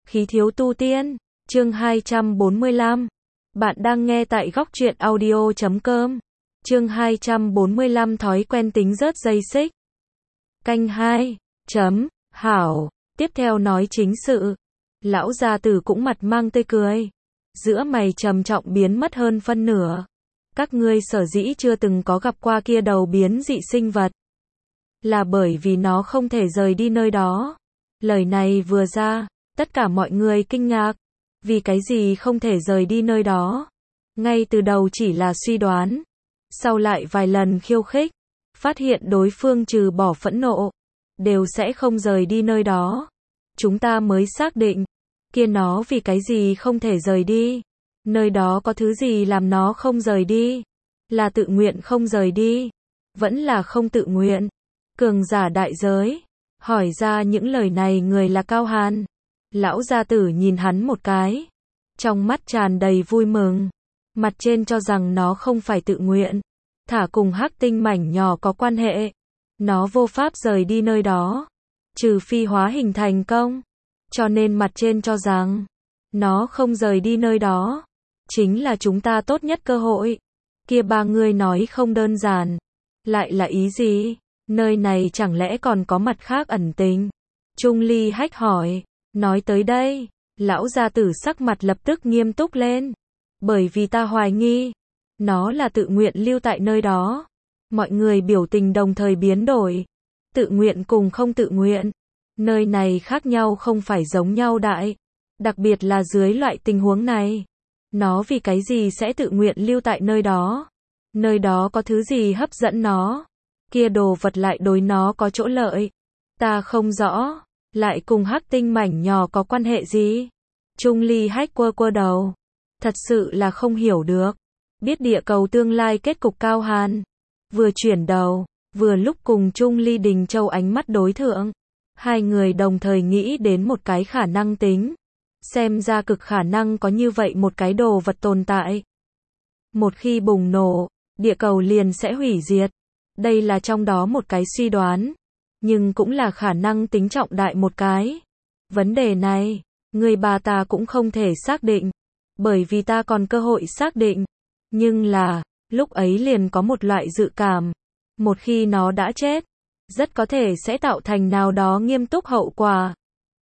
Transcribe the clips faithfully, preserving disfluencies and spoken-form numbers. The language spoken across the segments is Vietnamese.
Khí thiếu tu tiên, chương hai trăm bốn mươi lăm. Bạn đang nghe tại góc truyện audio chấm com. Chương hai trăm bốn mươi lăm thói quen tính rớt dây xích. Canh hai. Chấm. Hảo. Tiếp theo nói chính sự. Lão gia tử cũng mặt mang tươi cười. Giữa mày trầm trọng biến mất hơn phân nửa. Các ngươi sở dĩ chưa từng có gặp qua kia đầu biến dị sinh vật. Là bởi vì nó không thể rời đi nơi đó. Lời này vừa ra, tất cả mọi người kinh ngạc. Vì cái gì không thể rời đi nơi đó? Ngay từ đầu chỉ là suy đoán. Sau lại vài lần khiêu khích, phát hiện đối phương trừ bỏ phẫn nộ, đều sẽ không rời đi nơi đó. Chúng ta mới xác định, kia nó vì cái gì không thể rời đi? Nơi đó có thứ gì làm nó không rời đi? Là tự nguyện không rời đi? Vẫn là không tự nguyện? Cường giả đại giới. Hỏi ra những lời này người là Cao Hàn. Lão gia tử nhìn hắn một cái. Trong mắt tràn đầy vui mừng. Mặt trên cho rằng nó không phải tự nguyện. Thả cùng hắc tinh mảnh nhỏ có quan hệ. Nó vô pháp rời đi nơi đó. Trừ phi hóa hình thành công. Cho nên mặt trên cho rằng nó không rời đi nơi đó. Chính là chúng ta tốt nhất cơ hội. Kia ba người nói không đơn giản. Lại là ý gì? Nơi này chẳng lẽ còn có mặt khác ẩn tình? Trung Ly Hách hỏi. Nói tới đây, lão gia tử sắc mặt lập tức nghiêm túc lên. Bởi vì ta hoài nghi, nó là tự nguyện lưu tại nơi đó. Mọi người biểu tình đồng thời biến đổi. Tự nguyện cùng không tự nguyện. Nơi này khác nhau không phải giống nhau đại. Đặc biệt là dưới loại tình huống này. Nó vì cái gì sẽ tự nguyện lưu tại nơi đó? Nơi đó có thứ gì hấp dẫn nó? Kia đồ vật lại đối nó có chỗ lợi. Ta không rõ. Lại cùng hắc tinh mảnh nhỏ có quan hệ gì? Trung Ly Hách quơ quơ đầu. Thật sự là không hiểu được. Biết địa cầu tương lai kết cục Cao Hàn. Vừa chuyển đầu, vừa lúc cùng Trung Ly Đình Châu ánh mắt đối thượng. Hai người đồng thời nghĩ đến một cái khả năng tính. Xem ra cực khả năng có như vậy một cái đồ vật tồn tại. Một khi bùng nổ, địa cầu liền sẽ hủy diệt. Đây là trong đó một cái suy đoán. Nhưng cũng là khả năng tính trọng đại một cái. Vấn đề này, người bà ta cũng không thể xác định. Bởi vì ta còn cơ hội xác định. Nhưng là, lúc ấy liền có một loại dự cảm. Một khi nó đã chết, rất có thể sẽ tạo thành nào đó nghiêm túc hậu quả.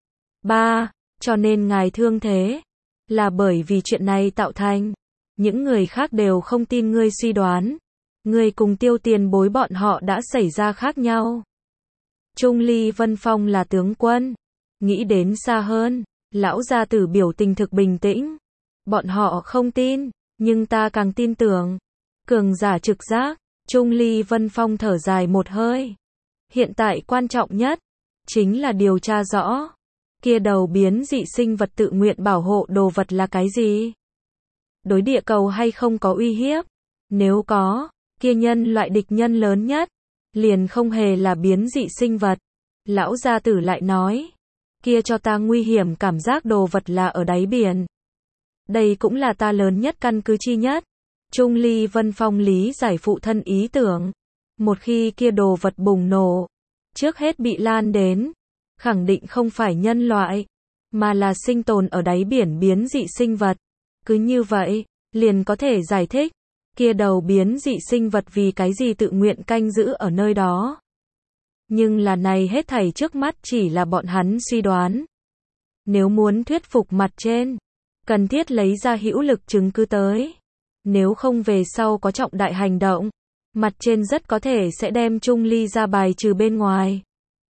ba. Cho nên ngài thương thế. Là bởi vì chuyện này tạo thành. Những người khác đều không tin ngươi suy đoán. Ngươi cùng Tiêu Tiền Bối bọn họ đã xảy ra khác nhau. Trung Ly Vân Phong là tướng quân. Nghĩ đến xa hơn. Lão gia tử biểu tình thực bình tĩnh. Bọn họ không tin. Nhưng ta càng tin tưởng. Cường giả trực giác. Trung Ly Vân Phong thở dài một hơi. Hiện tại quan trọng nhất. Chính là điều tra rõ. Kia đầu biến dị sinh vật tự nguyện bảo hộ đồ vật là cái gì? Đối địa cầu hay không có uy hiếp? Nếu có, kia nhân loại địch nhân lớn nhất. Liền không hề là biến dị sinh vật. Lão gia tử lại nói. Kia cho ta nguy hiểm cảm giác đồ vật là ở đáy biển. Đây cũng là ta lớn nhất căn cứ chi nhất. Trung Ly Vân Phong lý giải phụ thân ý tưởng. Một khi kia đồ vật bùng nổ. Trước hết bị lan đến. Khẳng định không phải nhân loại. Mà là sinh tồn ở đáy biển biến dị sinh vật. Cứ như vậy, liền có thể giải thích. Kia đầu biến dị sinh vật vì cái gì tự nguyện canh giữ ở nơi đó. Nhưng là này hết thảy trước mắt chỉ là bọn hắn suy đoán. Nếu muốn thuyết phục mặt trên, cần thiết lấy ra hữu lực chứng cứ tới. Nếu không về sau có trọng đại hành động, mặt trên rất có thể sẽ đem Trung Ly ra bài trừ bên ngoài.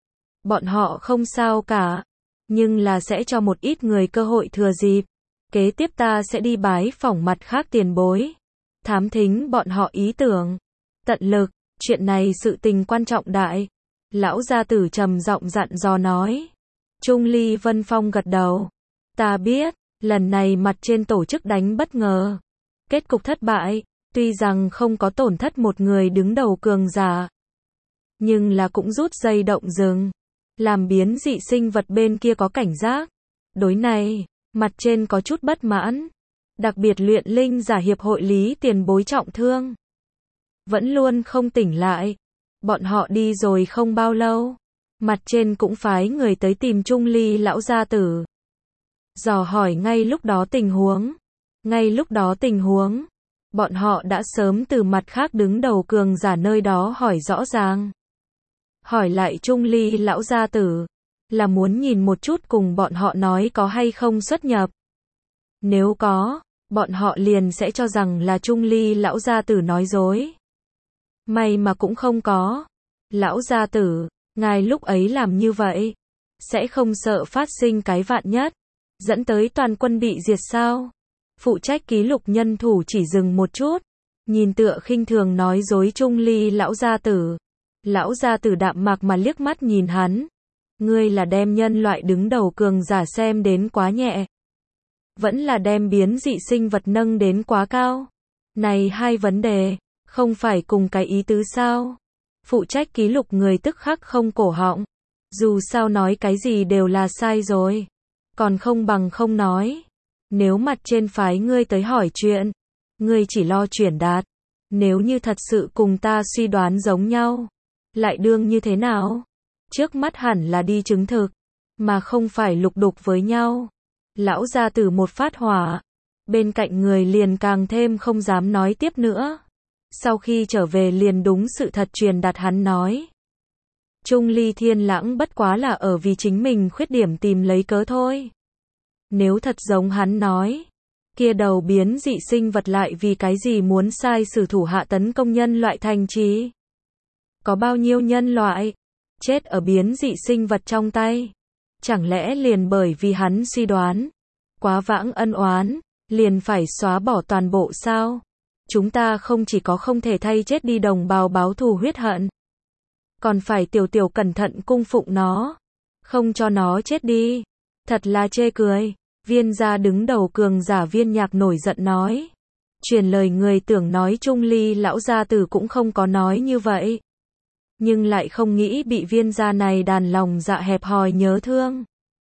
Bọn họ không sao cả, nhưng là sẽ cho một ít người cơ hội thừa dịp. Kế tiếp ta sẽ đi bái phỏng mặt khác tiền bối. Thám thính bọn họ ý tưởng. Tận lực, chuyện này sự tình quan trọng đại. Lão gia tử trầm giọng dặn dò nói. Trung Ly Vân Phong gật đầu. Ta biết, lần này mặt trên tổ chức đánh bất ngờ. Kết cục thất bại, tuy rằng không có tổn thất một người đứng đầu cường giả. Nhưng là cũng rút dây động rừng. Làm biến dị sinh vật bên kia có cảnh giác. Đối này, mặt trên có chút bất mãn. Đặc biệt luyện linh giả hiệp hội Lý Tiền Bối trọng thương. Vẫn luôn không tỉnh lại. Bọn họ đi rồi không bao lâu. Mặt trên cũng phái người tới tìm Trung Ly lão gia tử. dò hỏi ngay lúc đó tình huống. Ngay lúc đó tình huống, bọn họ đã sớm từ mặt khác đứng đầu cường giả nơi đó hỏi rõ ràng. Hỏi lại Trung Ly lão gia tử, là muốn nhìn một chút cùng bọn họ nói có hay không xuất nhập. Nếu có, bọn họ liền sẽ cho rằng là Trung Ly lão gia tử nói dối. May mà cũng không có. Lão gia tử, ngài lúc ấy làm như vậy, sẽ không sợ phát sinh cái vạn nhất, dẫn tới toàn quân bị diệt sao? Phụ trách ký lục nhân thủ chỉ dừng một chút, nhìn tựa khinh thường nói dối Trung Ly lão gia tử. Lão gia tử đạm mạc mà liếc mắt nhìn hắn. Ngươi là đem nhân loại đứng đầu cường giả xem đến quá nhẹ, vẫn là đem biến dị sinh vật nâng đến quá cao? Này hai vấn đề, không phải cùng cái ý tứ sao? Phụ trách ký lục người tức khắc không cổ họng. Dù sao nói cái gì đều là sai rồi. Còn không bằng không nói. Nếu mặt trên phái ngươi tới hỏi chuyện, ngươi chỉ lo chuyển đạt. Nếu như thật sự cùng ta suy đoán giống nhau, lại đương như thế nào? Trước mắt hẳn là đi chứng thực, mà không phải lục đục với nhau. Lão gia tử một phát hỏa, bên cạnh người liền càng thêm không dám nói tiếp nữa. Sau khi trở về liền đúng sự thật truyền đạt hắn nói. Trung Ly Thiên Lãng bất quá là ở vì chính mình khuyết điểm tìm lấy cớ thôi. Nếu thật giống hắn nói, kia đầu biến dị sinh vật lại vì cái gì muốn sai sử thủ hạ tấn công nhân loại thành trì? Có bao nhiêu nhân loại chết ở biến dị sinh vật trong tay? Chẳng lẽ liền bởi vì hắn suy đoán quá vãng ân oán, liền phải xóa bỏ toàn bộ sao? Chúng ta không chỉ có không thể thay chết đi đồng bào báo thù huyết hận, còn phải tiểu tiểu cẩn thận cung phụng nó, không cho nó chết đi. Thật là chê cười. Viên gia đứng đầu cường giả Viên Nhạc nổi giận nói. Truyền lời người tưởng nói Trung Ly lão gia tử cũng không có nói như vậy, nhưng lại không nghĩ bị viên gia này đàn lòng dạ hẹp hòi nhớ thương.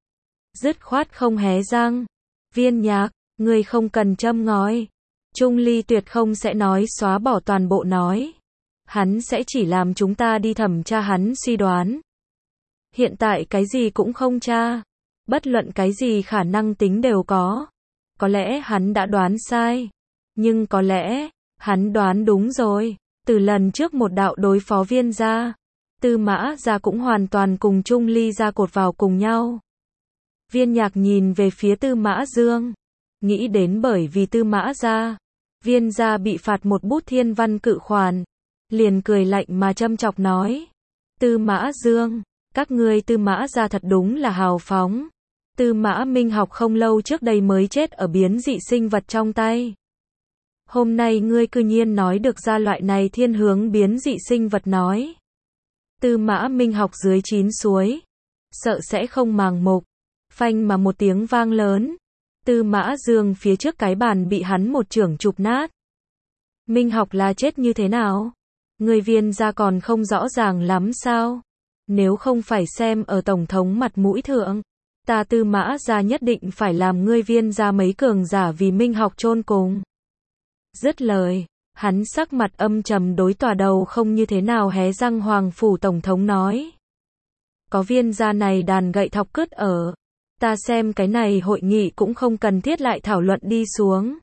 Dứt khoát không hé răng. Viên Nhạc, ngươi không cần châm ngòi. Trung Ly tuyệt không sẽ nói xóa bỏ toàn bộ nói. Hắn sẽ chỉ làm chúng ta đi thẩm tra hắn suy đoán. Hiện tại cái gì cũng không tra. Bất luận cái gì khả năng tính đều có. Có lẽ hắn đã đoán sai. Nhưng có lẽ, hắn đoán đúng rồi. Từ lần trước một đạo đối phó viên gia, Tư Mã gia cũng hoàn toàn cùng Trung Ly gia cột vào cùng nhau. Viên Nhạc nhìn về phía Tư Mã Dương. Nghĩ đến bởi vì Tư Mã gia, viên gia bị phạt một bút thiên văn cự khoản. Liền cười lạnh mà châm chọc nói. Tư Mã Dương, các ngươi Tư Mã gia thật đúng là hào phóng. Tư Mã Minh Học không lâu trước đây mới chết ở biến dị sinh vật trong tay. Hôm nay ngươi cư nhiên nói được ra loại này thiên hướng biến dị sinh vật nói. Tư Mã Minh Học dưới chín suối, sợ sẽ không màng mục. Phanh mà một tiếng vang lớn. Tư Mã Dương phía trước cái bàn bị hắn một chưởng chụp nát. Minh Học là chết như thế nào? Người viên gia còn không rõ ràng lắm sao? Nếu không phải xem ở tổng thống mặt mũi thượng, ta Tư Mã gia nhất định phải làm ngươi viên gia mấy cường giả vì Minh Học chôn cùng. Dứt lời, hắn sắc mặt âm trầm đối tòa đầu không như thế nào hé răng Hoàng phủ tổng thống nói. Có viên gia này đàn gậy thọc cứt ở, ta xem cái này hội nghị cũng không cần thiết lại thảo luận đi xuống.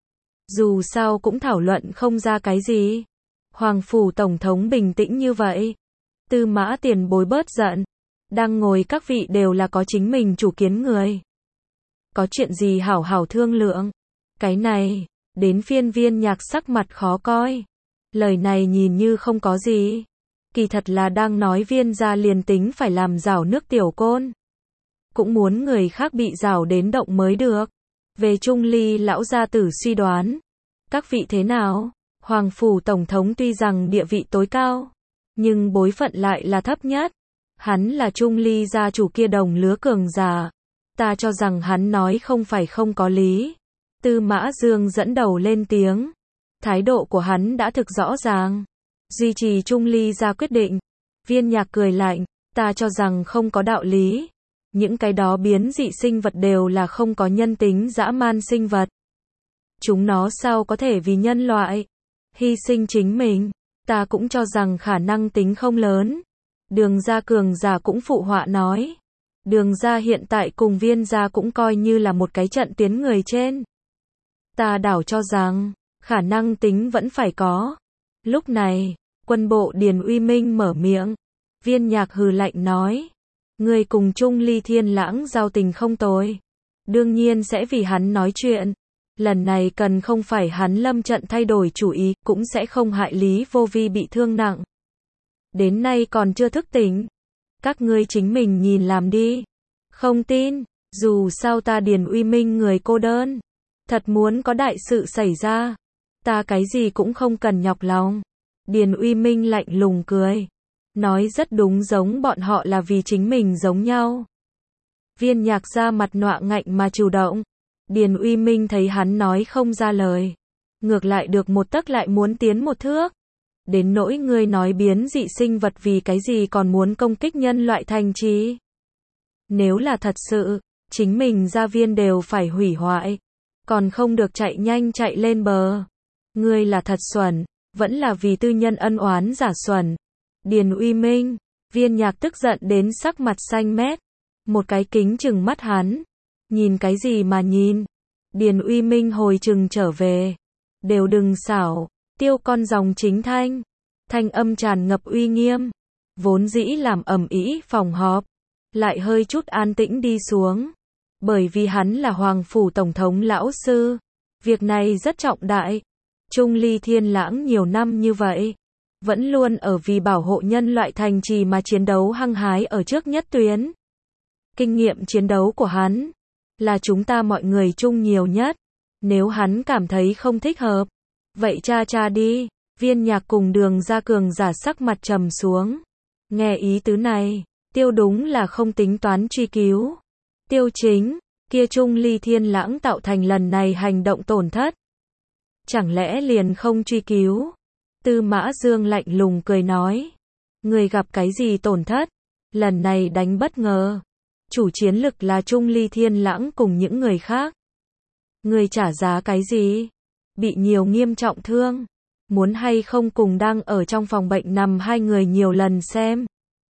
Dù sao cũng thảo luận không ra cái gì. Hoàng phủ tổng thống bình tĩnh như vậy. Tư Mã tiền bối bớt giận. Đang ngồi các vị đều là có chính mình chủ kiến người. Có chuyện gì hảo hảo thương lượng. Cái này, đến phiên Viên Nhạc sắc mặt khó coi. Lời này nhìn như không có gì. Kỳ thật là đang nói viên gia liền tính phải làm rảo nước tiểu côn, cũng muốn người khác bị rảo đến động mới được. Về Trung Ly lão gia tử suy đoán. Các vị thế nào? Hoàng phủ tổng thống tuy rằng địa vị tối cao, nhưng bối phận lại là thấp nhất. Hắn là Trung Ly gia chủ kia đồng lứa cường giả. Ta cho rằng hắn nói không phải không có lý. Tư Mã Dương dẫn đầu lên tiếng. Thái độ của hắn đã thực rõ ràng. Duy trì Trung Ly gia quyết định. Viên Nhạc cười lạnh. Ta cho rằng không có đạo lý. Những cái đó biến dị sinh vật đều là không có nhân tính dã man sinh vật. Chúng nó sao có thể vì nhân loại hy sinh chính mình? Ta cũng cho rằng khả năng tính không lớn. Đường gia cường giả cũng phụ họa nói. Đường gia hiện tại cùng viên gia cũng coi như là một cái trận tuyến người trên. Ta đảo cho rằng, khả năng tính vẫn phải có. Lúc này, quân bộ Điền Uy Minh mở miệng. Viên Nhạc hừ lạnh nói. Người cùng Trung Ly Thiên Lãng giao tình không tồi. Đương nhiên sẽ vì hắn nói chuyện. Lần này cần không phải hắn lâm trận thay đổi chủ ý, cũng sẽ không hại Lý Vô Vi bị thương nặng. Đến nay còn chưa thức tỉnh. Các ngươi chính mình nhìn làm đi. Không tin, dù sao ta Điền Uy Minh người cô đơn. Thật muốn có đại sự xảy ra. Ta cái gì cũng không cần nhọc lòng. Điền Uy Minh lạnh lùng cười. Nói rất đúng, giống bọn họ là vì chính mình giống nhau. Viên Nhạc ra mặt nọa ngạnh mà chủ động. Điền Uy Minh thấy hắn nói không ra lời. Ngược lại được một tấc lại muốn tiến một thước. Đến nỗi ngươi nói biến dị sinh vật vì cái gì còn muốn công kích nhân loại thành trì. Nếu là thật sự, chính mình gia viên đều phải hủy hoại. Còn không được chạy nhanh chạy lên bờ. Ngươi là thật xuẩn, vẫn là vì tư nhân ân oán giả xuẩn. Điền Uy Minh, Viên Nhạc tức giận đến sắc mặt xanh mét. Một cái kính chừng mắt hắn. Nhìn cái gì mà nhìn. Điền Uy Minh hồi chừng trở về. Đều đừng xảo. Tiêu con dòng chính thanh. Thanh âm tràn ngập uy nghiêm. Vốn dĩ làm ầm ĩ phòng họp. Lại hơi chút an tĩnh đi xuống. Bởi vì hắn là Hoàng Phủ Tổng thống lão sư. Việc này rất trọng đại. Trung Ly Thiên Lãng nhiều năm như vậy. Vẫn luôn ở vì bảo hộ nhân loại thành trì mà chiến đấu hăng hái ở trước nhất tuyến. Kinh nghiệm chiến đấu của hắn. Là chúng ta mọi người chung nhiều nhất. Nếu hắn cảm thấy không thích hợp. Vậy cha cha đi. Viên Nhạc cùng Đường gia cường giả sắc mặt trầm xuống. Nghe ý tứ này. Tiêu đúng là không tính toán truy cứu. Tiêu chính. Kia Trung Ly Thiên Lãng tạo thành lần này hành động tổn thất. Chẳng lẽ liền không truy cứu? Tư Mã Dương lạnh lùng cười nói. Người gặp cái gì tổn thất? Lần này đánh bất ngờ. Chủ chiến lực là Trung Ly Thiên Lãng cùng những người khác. Người trả giá cái gì? Bị nhiều nghiêm trọng thương. Muốn hay không cùng đang ở trong phòng bệnh nằm hai người nhiều lần xem.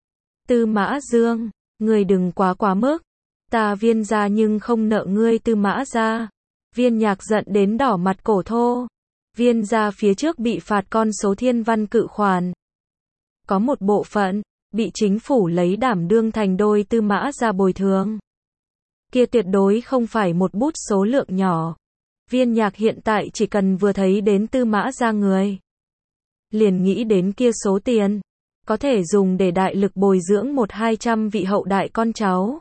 Tư Mã Dương, người đừng quá quá mức. Ta Viên gia nhưng không nợ ngươi Tư Mã gia. Viên Nhạc giận đến đỏ mặt cổ thô. Viên gia phía trước bị phạt con số thiên văn cự khoản. Có một bộ phận, bị chính phủ lấy đảm đương thành đôi Tư Mã gia bồi thường. Kia tuyệt đối không phải một bút số lượng nhỏ. Viên Nhạc hiện tại chỉ cần vừa thấy đến Tư Mã gia người. Liền nghĩ đến kia số tiền. Có thể dùng để đại lực bồi dưỡng một hai trăm vị hậu đại con cháu.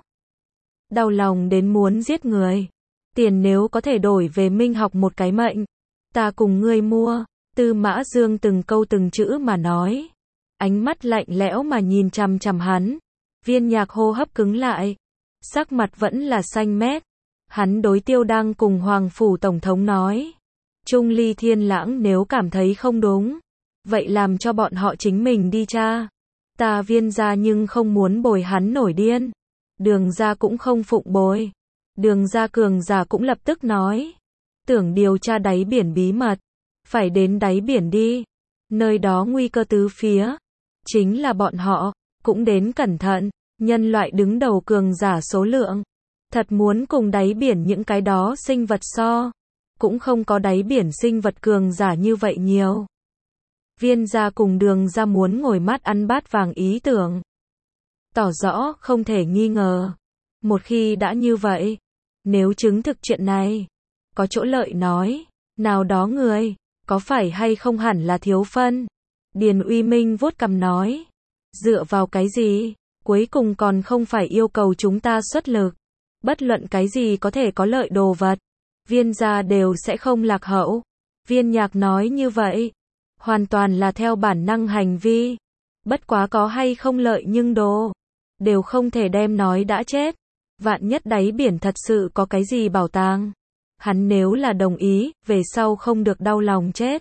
Đau lòng đến muốn giết người. Tiền nếu có thể đổi về Minh học một cái mệnh. Ta cùng ngươi mua. Tư Mã Dương từng câu từng chữ mà nói. Ánh mắt lạnh lẽo mà nhìn chằm chằm hắn. Viên Nhạc hô hấp cứng lại. Sắc mặt vẫn là xanh mét. Hắn đối Tiêu đang cùng Hoàng Phủ Tổng thống nói. Trung Ly Thiên Lãng nếu cảm thấy không đúng. Vậy làm cho bọn họ chính mình đi tra. Ta Viên gia nhưng không muốn bồi hắn nổi điên. Đường gia cũng không phụng bồi. Đường gia cường giả cũng lập tức nói. Tưởng điều tra đáy biển bí mật. Phải đến đáy biển đi. Nơi đó nguy cơ tứ phía. Chính là bọn họ. Cũng đến cẩn thận. Nhân loại đứng đầu cường giả số lượng. Thật muốn cùng đáy biển những cái đó sinh vật so. Cũng không có đáy biển sinh vật cường giả như vậy nhiều. Viên gia cùng Đường gia muốn ngồi mát ăn bát vàng ý tưởng. Tỏ rõ không thể nghi ngờ. Một khi đã như vậy. Nếu chứng thực chuyện này. Có chỗ lợi nói. Nào đó người. Có phải hay không hẳn là thiếu phân. Điền Uy Minh vuốt cằm nói. Dựa vào cái gì? Cuối cùng còn không phải yêu cầu chúng ta xuất lực. Bất luận cái gì có thể có lợi đồ vật. Viên gia đều sẽ không lạc hậu. Viên Nhạc nói như vậy. Hoàn toàn là theo bản năng hành vi. Bất quá có hay không lợi nhưng đồ. Đều không thể đem nói đã chết. Vạn nhất đáy biển thật sự có cái gì bảo tàng. Hắn nếu là đồng ý, về sau không được đau lòng chết.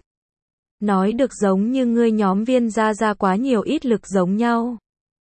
Nói được giống như ngươi nhóm Viên gia ra quá nhiều ít lực giống nhau.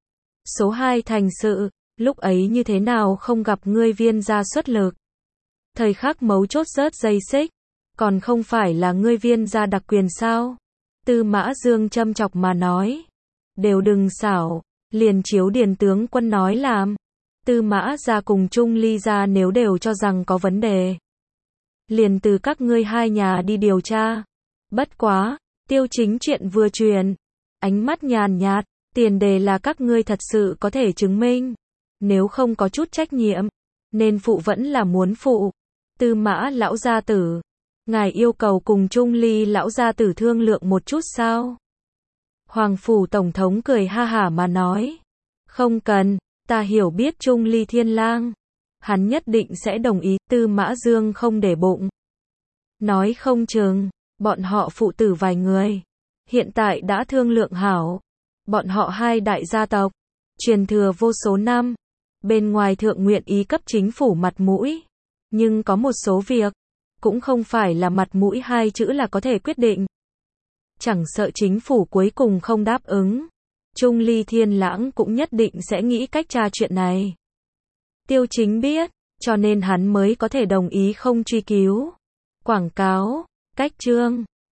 Số hai thành sự, lúc ấy như thế nào không gặp ngươi Viên gia xuất lực. Thời khắc mấu chốt rớt dây xích. Còn không phải là ngươi Viên gia đặc quyền sao? Tư Mã Dương châm chọc mà nói. Đều đừng xảo. Liền chiếu Điền tướng quân nói làm. Tư Mã gia cùng Trung Ly gia nếu đều cho rằng có vấn đề, liền từ các ngươi hai nhà đi điều tra. Bất quá, Tiêu Chính chuyện vừa truyền, ánh mắt nhàn nhạt, tiền đề là các ngươi thật sự có thể chứng minh, nếu không có chút trách nhiệm, nên phụ vẫn là muốn phụ. Tư Mã lão gia tử, ngài yêu cầu cùng Trung Ly lão gia tử thương lượng một chút sao? Hoàng phủ tổng thống cười ha hả mà nói, không cần, ta hiểu biết Trung Ly Thiên Lang, hắn nhất định sẽ đồng ý. Tư Mã Dương không để bụng, nói không chừng, bọn họ phụ tử vài người, hiện tại đã thương lượng hảo, bọn họ hai đại gia tộc, truyền thừa vô số năm, bên ngoài thượng nguyện ý cấp chính phủ mặt mũi, nhưng có một số việc, cũng không phải là mặt mũi hai chữ là có thể quyết định. Chẳng sợ chính phủ cuối cùng không đáp ứng, Trung Ly Thiên Lãng cũng nhất định sẽ nghĩ cách tra chuyện này. Tiêu Chính biết, cho nên hắn mới có thể đồng ý không truy cứu. Quảng cáo, cách chương